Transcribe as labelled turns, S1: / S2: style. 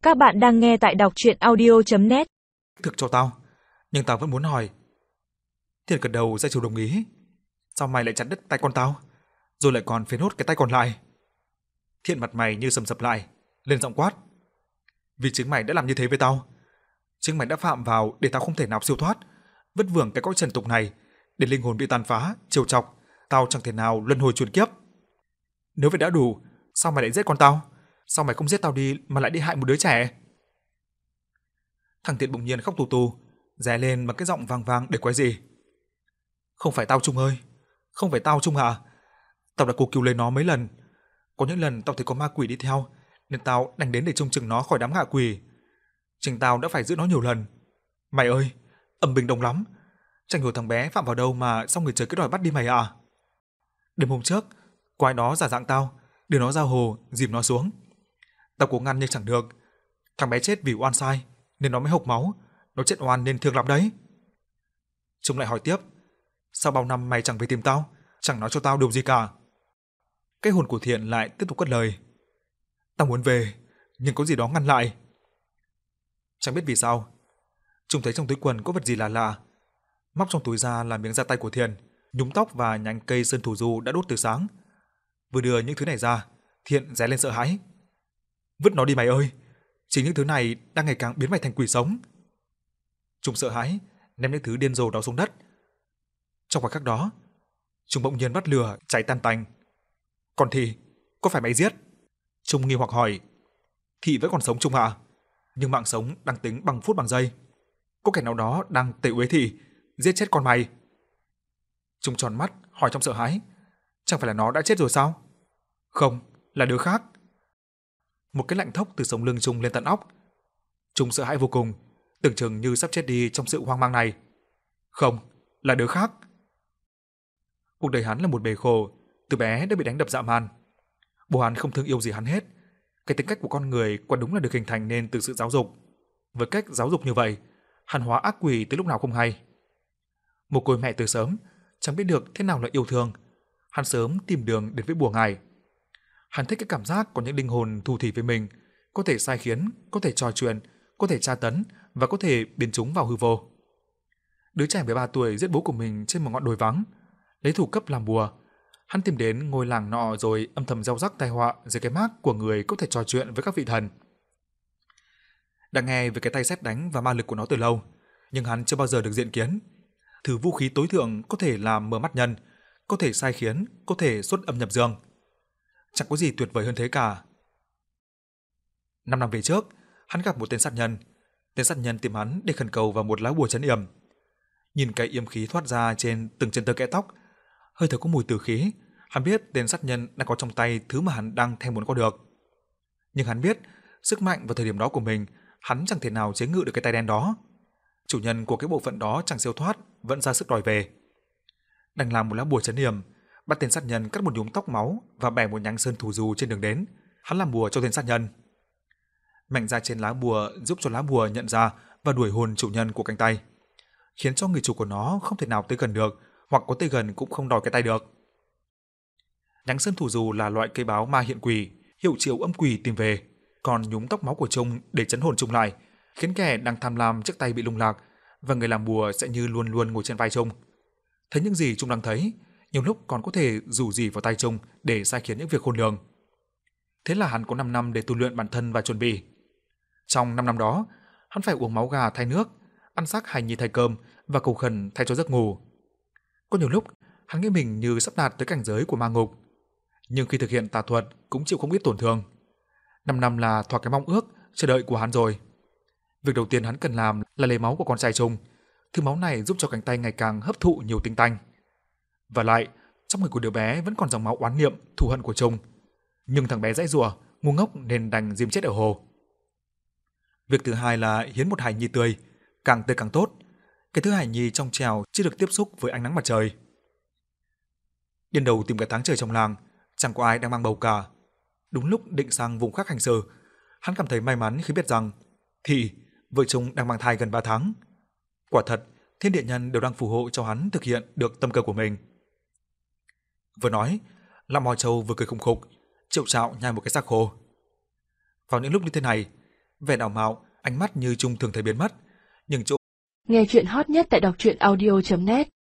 S1: Các bạn đang nghe tại đọc truyện audio.net.
S2: Thực cho tao, nhưng tao vẫn muốn hỏi. Thiện gật đầu ra chiều đồng ý. Sao mày lại chặt đứt tay con tao, rồi lại còn phế nốt cái tay còn lại? Thiện mặt mày như sầm sập lại, lên giọng quát. Vì chính mày đã làm như thế với tao, chính mày đã phạm vào để tao không thể nào siêu thoát, vất vưởng cái cõi trần tục này, để linh hồn bị tàn phá, trêu chọc, tao chẳng thể nào luân hồi chuyển kiếp. Nếu vậy đã đủ, sao mày lại giết con tao? Sao mày không giết tao đi mà lại đi hại một đứa trẻ? Thằng Thiện bỗng nhiên khóc tù tù, ré lên bằng cái giọng vang vang để quái gì. Không phải tao Trung ơi, không phải tao Trung hả? Tao đã cố cứu lấy nó mấy lần. Có những lần tao thấy có ma quỷ đi theo, nên tao đành đến để trông chừng nó khỏi đám ngạ quỷ. Chính tao đã phải giữ nó nhiều lần. Mày ơi, âm binh đông lắm. Chẳng hiểu thằng bé phạm vào đâu mà xong người trời cứ đòi bắt đi mày à? Đêm hôm trước, quái đó giả dạng tao, đưa nó ra hồ, dìm nó xuống. Tao cố ngăn nhưng chẳng được. Thằng bé chết vì oan sai, nên nó mới hộc máu. Nó chết oan nên thương lắm đấy. Chúng lại hỏi tiếp, sao bao năm mày chẳng về tìm tao, chẳng nói cho tao điều gì cả? Cái hồn của Thiện lại tiếp tục cất lời. Tao muốn về, nhưng có gì đó ngăn lại. Chẳng biết vì sao, chúng thấy trong túi quần có vật gì lạ lạ. Móc trong túi ra là miếng da tay của Thiện, nhúm tóc và nhánh cây sơn thủ du đã đốt từ sáng. Vừa đưa những thứ này ra, Thiện ré lên sợ hãi. Vứt nó đi mày ơi, chính những thứ này đang ngày càng biến mày thành quỷ sống. Chúng sợ hãi, ném những thứ điên rồ đó xuống đất. Trong khoảnh khắc đó, chúng bỗng nhiên bắt lửa cháy tan tành. Còn Thị, có phải mày giết? Trung nghi hoặc hỏi. Thị vẫn còn sống Trung à? Nhưng mạng sống đang tính bằng phút bằng giây. Có kẻ nào đó đang tẩy uế Thị, giết chết con mày. Trung tròn mắt hỏi trong sợ hãi. Chẳng phải là nó đã chết rồi sao? Không, là đứa khác. Một cái lạnh thốc từ sống lưng Trung lên tận óc. Trung sợ hãi vô cùng, tưởng chừng như sắp chết đi trong sự hoang mang này. Không, là đứa khác. Cuộc đời hắn là một bể khổ, từ bé đã bị đánh đập dã man. Bố hắn không thương yêu gì hắn hết. Cái tính cách của con người quả đúng là được hình thành nên từ sự giáo dục. Với cách giáo dục như vậy, hắn hóa ác quỷ tới lúc nào không hay. Một côi mẹ từ sớm, chẳng biết được thế nào là yêu thương. Hắn sớm tìm đường đến với bùa ngải. Hắn thích cái cảm giác có những linh hồn thù thỉ với mình, có thể sai khiến, có thể trò chuyện, có thể tra tấn và có thể biến chúng vào hư vô. Đứa trẻ 13 tuổi giết bố của mình trên một ngọn đồi vắng, lấy thủ cấp làm bùa. Hắn tìm đến ngôi làng nọ rồi âm thầm gieo rắc tai họa dưới cái mác của người có thể trò chuyện với các vị thần. Đã nghe về cái tay sét đánh và ma lực của nó từ lâu, nhưng hắn chưa bao giờ được diện kiến. Thứ vũ khí tối thượng có thể làm mờ mắt nhân, có thể sai khiến, có thể xuất âm nhập dương. Chẳng có gì tuyệt vời hơn thế cả. 5 năm về trước, hắn gặp một tên sát nhân. Tên sát nhân tìm hắn để khẩn cầu vào một lá bùa trấn yểm. Nhìn cái yểm khí thoát ra trên từng chân tơ kẽ tóc, hơi thở có mùi tử khí, hắn biết tên sát nhân đang có trong tay thứ mà hắn đang thèm muốn có được. Nhưng hắn biết, sức mạnh vào thời điểm đó của mình, hắn chẳng thể nào chế ngự được cái tay đen đó. Chủ nhân của cái bộ phận đó chẳng siêu thoát, vẫn ra sức đòi về. Đành làm một lá bùa trấn yểm, bắt tên sát nhân cắt một nhúm tóc máu và bẻ một nhánh sơn thủ dù trên đường đến, hắn làm bùa cho tên sát nhân. Mảnh da trên lá bùa giúp cho lá bùa nhận ra và đuổi hồn chủ nhân của cánh tay, khiến cho người chủ của nó không thể nào tới gần được, hoặc có tới gần cũng không đòi cái tay được. Nhánh sơn thủ dù là loại cây báo ma hiện quỷ, hiệu triệu âm quỷ tìm về, còn nhúm tóc máu của Trung để trấn hồn Trung lại, khiến kẻ đang tham lam chiếc tay bị lung lạc, và người làm bùa sẽ như luôn luôn ngồi trên vai Trung. Thấy những gì Trung đang thấy, nhiều lúc còn có thể rủ rỉ vào tay Trung để sai khiến những việc khôn lường. Thế là hắn có 5 năm để tu luyện bản thân và chuẩn bị. Trong 5 năm đó, hắn phải uống máu gà thay nước, ăn xác hài nhi thay cơm và cầu khẩn thay cho giấc ngủ. Có nhiều lúc, hắn nghĩ mình như sắp đạt tới cảnh giới của ma ngục, nhưng khi thực hiện tà thuật cũng chịu không ít tổn thương. 5 năm là thỏa cái mong ước chờ đợi của hắn rồi. Việc đầu tiên hắn cần làm là lấy máu của con trai Trung. Thứ máu này giúp cho cánh tay ngày càng hấp thụ nhiều tinh tanh. Và lại, trong người của đứa bé vẫn còn dòng máu oán niệm, thù hận của Trung. Nhưng thằng bé giãy giụa, ngu ngốc nên đành diêm chết ở hồ. Việc thứ hai là hiến một hài nhi tươi, càng tươi càng tốt. Cái thứ hài nhi trong trèo chưa được tiếp xúc với ánh nắng mặt trời. Điên đầu tìm cả tháng trời trong làng, chẳng có ai đang mang bầu cả. Đúng lúc định sang vùng khác hành sự, hắn cảm thấy may mắn khi biết rằng Thị, vợ chồng đang mang thai gần 3 tháng. Quả thật, thiên địa nhân đều đang phù hộ cho hắn thực hiện được tâm cơ của mình. Vừa nói, Lão Mò Châu vừa cười khùng khục, triệu trạo nhai một cái xác khô. Vào những lúc như thế này, vẻ đào mạo, ánh mắt như Trung thường thấy biến mất, nhưng chỗ
S3: Nghe chuyện hot nhất tại đọc truyện audio.net